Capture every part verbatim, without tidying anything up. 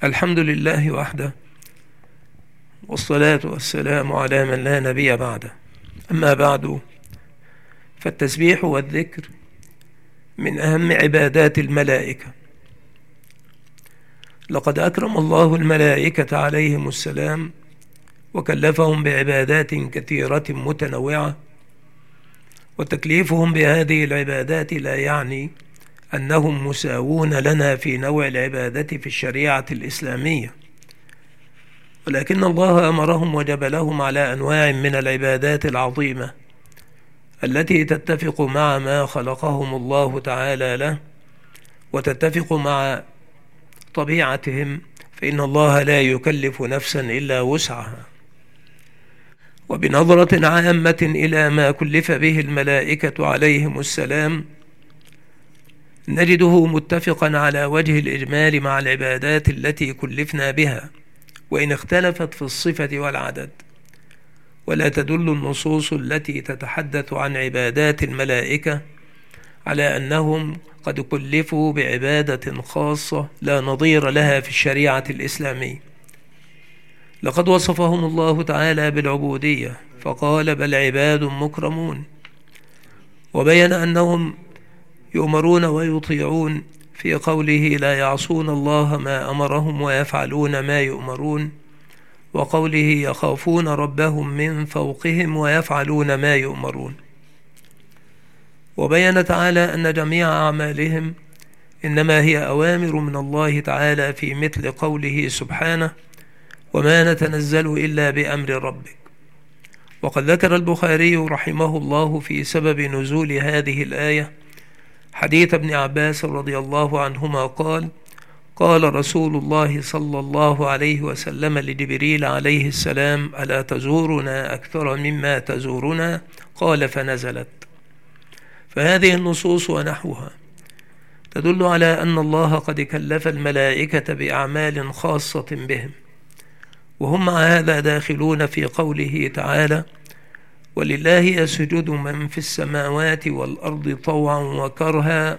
الحمد لله وحده، والصلاة والسلام على من لا نبي بعده. أما بعد، فالتسبيح والذكر من أهم عبادات الملائكة. لقد أكرم الله الملائكة عليهم السلام وكلفهم بعبادات كثيرة متنوعة، وتكليفهم بهذه العبادات لا يعني أنهم مساوون لنا في نوع العبادة في الشريعة الإسلامية، ولكن الله أمرهم وجبلهم على أنواع من العبادات العظيمة التي تتفق مع ما خلقهم الله تعالى له وتتفق مع طبيعتهم، فإن الله لا يكلف نفسا إلا وسعها. وبنظرة عامة إلى ما كلف به الملائكة عليهم السلام، نجده متفقا على وجه الإجمال مع العبادات التي كلفنا بها، وإن اختلفت في الصفة والعدد. ولا تدل النصوص التي تتحدث عن عبادات الملائكة على أنهم قد كلفوا بعبادة خاصة لا نظير لها في الشريعة الإسلامية. لقد وصفهم الله تعالى بالعبودية فقال: بل عباد مكرمون، وبين أنهم يؤمرون ويطيعون في قوله: لا يعصون الله ما أمرهم ويفعلون ما يؤمرون، وقوله: يخافون ربهم من فوقهم ويفعلون ما يؤمرون. وبين تعالى أن جميع أعمالهم إنما هي أوامر من الله تعالى، في مثل قوله سبحانه: وما نتنزل إلا بأمر ربك. وقد ذكر البخاري رحمه الله في سبب نزول هذه الآية حديث ابن عباس رضي الله عنهما قال: قال رسول الله صلى الله عليه وسلم لجبريل عليه السلام: ألا تزورنا أكثر مما تزورنا؟ قال: فنزلت. فهذه النصوص ونحوها تدل على أن الله قد كلف الملائكة بأعمال خاصة بهم، وهم مع هذا داخلون في قوله تعالى: ولله يسجد من في السماوات والأرض طوعا وكرها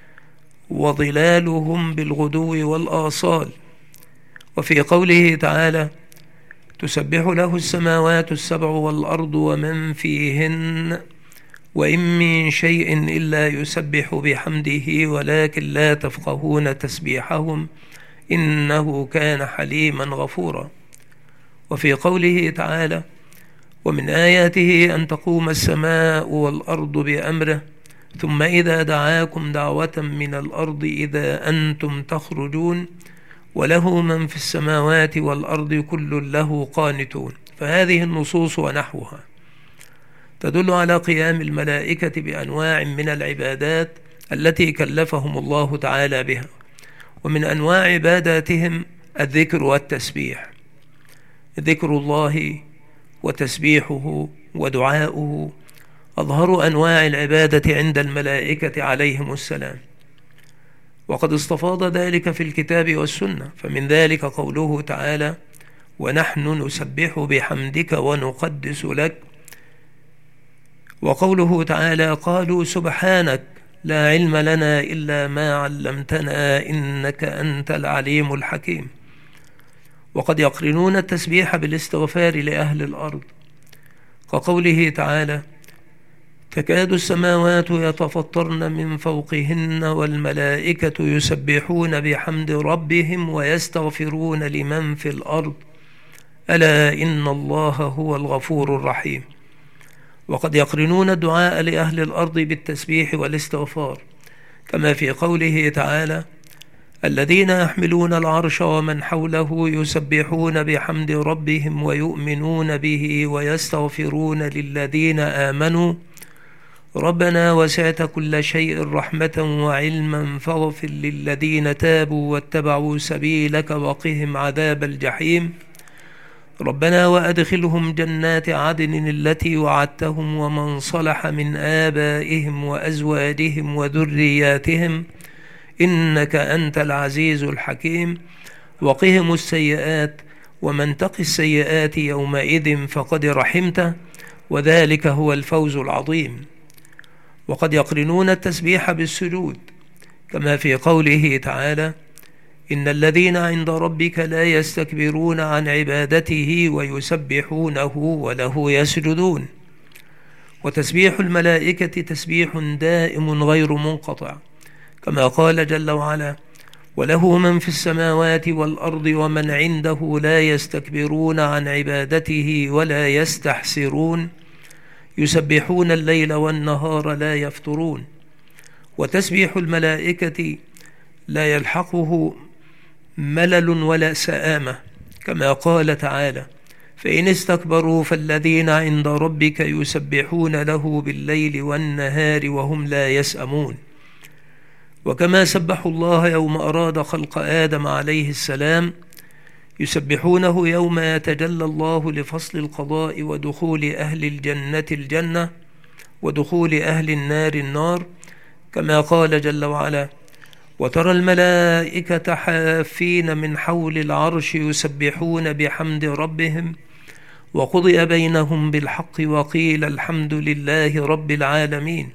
وظلالهم بالغدو والآصال. وفي قوله تعالى: تسبح له السماوات السبع والأرض ومن فيهن وإن من شيء إلا يسبح بحمده ولكن لا تفقهون تسبيحهم إنه كان حليما غفورا. وفي قوله تعالى: ومن آياته أن تقوم السماء والأرض بأمره ثم إذا دعاكم دعوة من الأرض إذا أنتم تخرجون وله من في السماوات والأرض كل له قانتون. فهذه النصوص ونحوها تدل على قيام الملائكة بأنواع من العبادات التي كلفهم الله تعالى بها. ومن أنواع عباداتهم الذكر والتسبيح. ذكر الله وتسبيحه ودعاؤه أظهر أنواع العبادة عند الملائكة عليهم السلام، وقد استفاض ذلك في الكتاب والسنة. فمن ذلك قوله تعالى: ونحن نسبح بحمدك ونقدس لك. وقوله تعالى: قالوا سبحانك لا علم لنا إلا ما علمتنا إنك أنت العليم الحكيم. وقد يقرنون التسبيح بالاستغفار لأهل الأرض، كقوله تعالى: تكاد السماوات يتفطرن من فوقهن والملائكة يسبحون بحمد ربهم ويستغفرون لمن في الأرض ألا إن الله هو الغفور الرحيم. وقد يقرنون الدعاء لأهل الأرض بالتسبيح والاستغفار، كما في قوله تعالى: الذين يحملون العرش ومن حوله يسبحون بحمد ربهم ويؤمنون به ويستغفرون للذين آمنوا ربنا وسعت كل شيء رحمة وعلما فاغفر للذين تابوا واتبعوا سبيلك وقهم عذاب الجحيم ربنا وأدخلهم جنات عدن التي وعدتهم ومن صلح من آبائهم وأزواجهم وذرياتهم إنك أنت العزيز الحكيم وقهم السيئات ومن تق السيئات يومئذ فقد رحمته وذلك هو الفوز العظيم. وقد يقرنون التسبيح بالسجود، كما في قوله تعالى: إن الذين عند ربك لا يستكبرون عن عبادته ويسبحونه وله يسجدون. وتسبيح الملائكة تسبيح دائم غير منقطع، كما قال جل وعلا: وله من في السماوات والأرض ومن عنده لا يستكبرون عن عبادته ولا يستحسرون يسبحون الليل والنهار لا يفترون. وتسبيح الملائكة لا يلحقه ملل ولا سآمة، كما قال تعالى: فإن استكبروا فالذين عند ربك يسبحون له بالليل والنهار وهم لا يسأمون. وكما سبحوا الله يوم أراد خلق آدم عليه السلام، يسبحونه يوم يتجلى الله لفصل القضاء ودخول أهل الجنة الجنة ودخول أهل النار النار، كما قال جل وعلا: وترى الملائكة حافين من حول العرش يسبحون بحمد ربهم وقضي بينهم بالحق وقيل الحمد لله رب العالمين.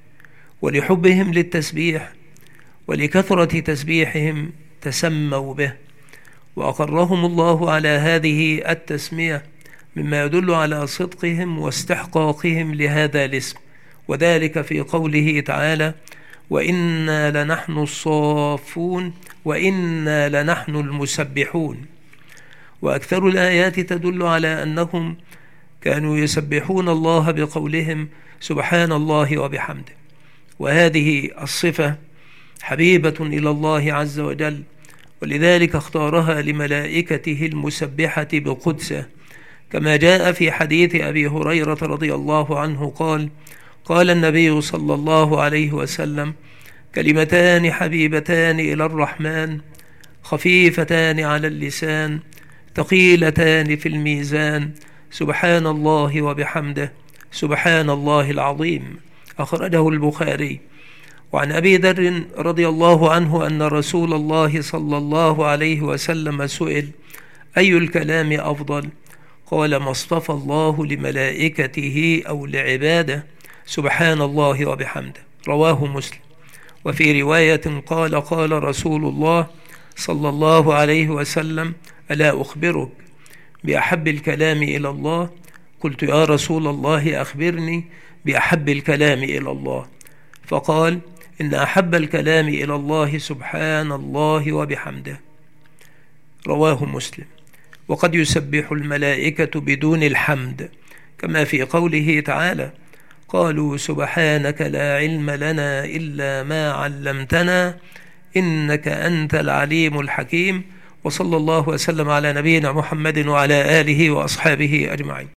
ولحبهم للتسبيح ولكثرة تسبيحهم تسموا به، وأقرهم الله على هذه التسمية، مما يدل على صدقهم واستحقاقهم لهذا الاسم، وذلك في قوله تعالى: وإنا لنحن الصافون وإنا لنحن المسبحون. وأكثر الآيات تدل على أنهم كانوا يسبحون الله بقولهم سبحان الله وبحمده، وهذه الصفة حبيبة إلى الله عز وجل، ولذلك اختارها لملائكته المسبحة بقدسه، كما جاء في حديث أبي هريرة رضي الله عنه قال: قال النبي صلى الله عليه وسلم: كلمتان حبيبتان إلى الرحمن خفيفتان على اللسان ثقيلتان في الميزان سبحان الله وبحمده سبحان الله العظيم. أخرجه البخاري. وعن أبي ذر رضي الله عنه أن رسول الله صلى الله عليه وسلم سئل: أي الكلام أفضل؟ قال: ما اصطفى الله لملائكته أو لعباده سبحان الله وبحمده. رواه مسلم. وفي رواية قال: قال رسول الله صلى الله عليه وسلم: ألا أخبرك بأحب الكلام إلى الله؟ قلت: يا رسول الله أخبرني بأحب الكلام إلى الله. فقال: إن أحب الكلام إلى الله سبحان الله وبحمده. رواه مسلم. وقد يسبح الملائكة بدون الحمد، كما في قوله تعالى: قالوا سبحانك لا علم لنا إلا ما علمتنا إنك أنت العليم الحكيم. وصلى الله وسلم على نبينا محمد وعلى آله وأصحابه أجمعين.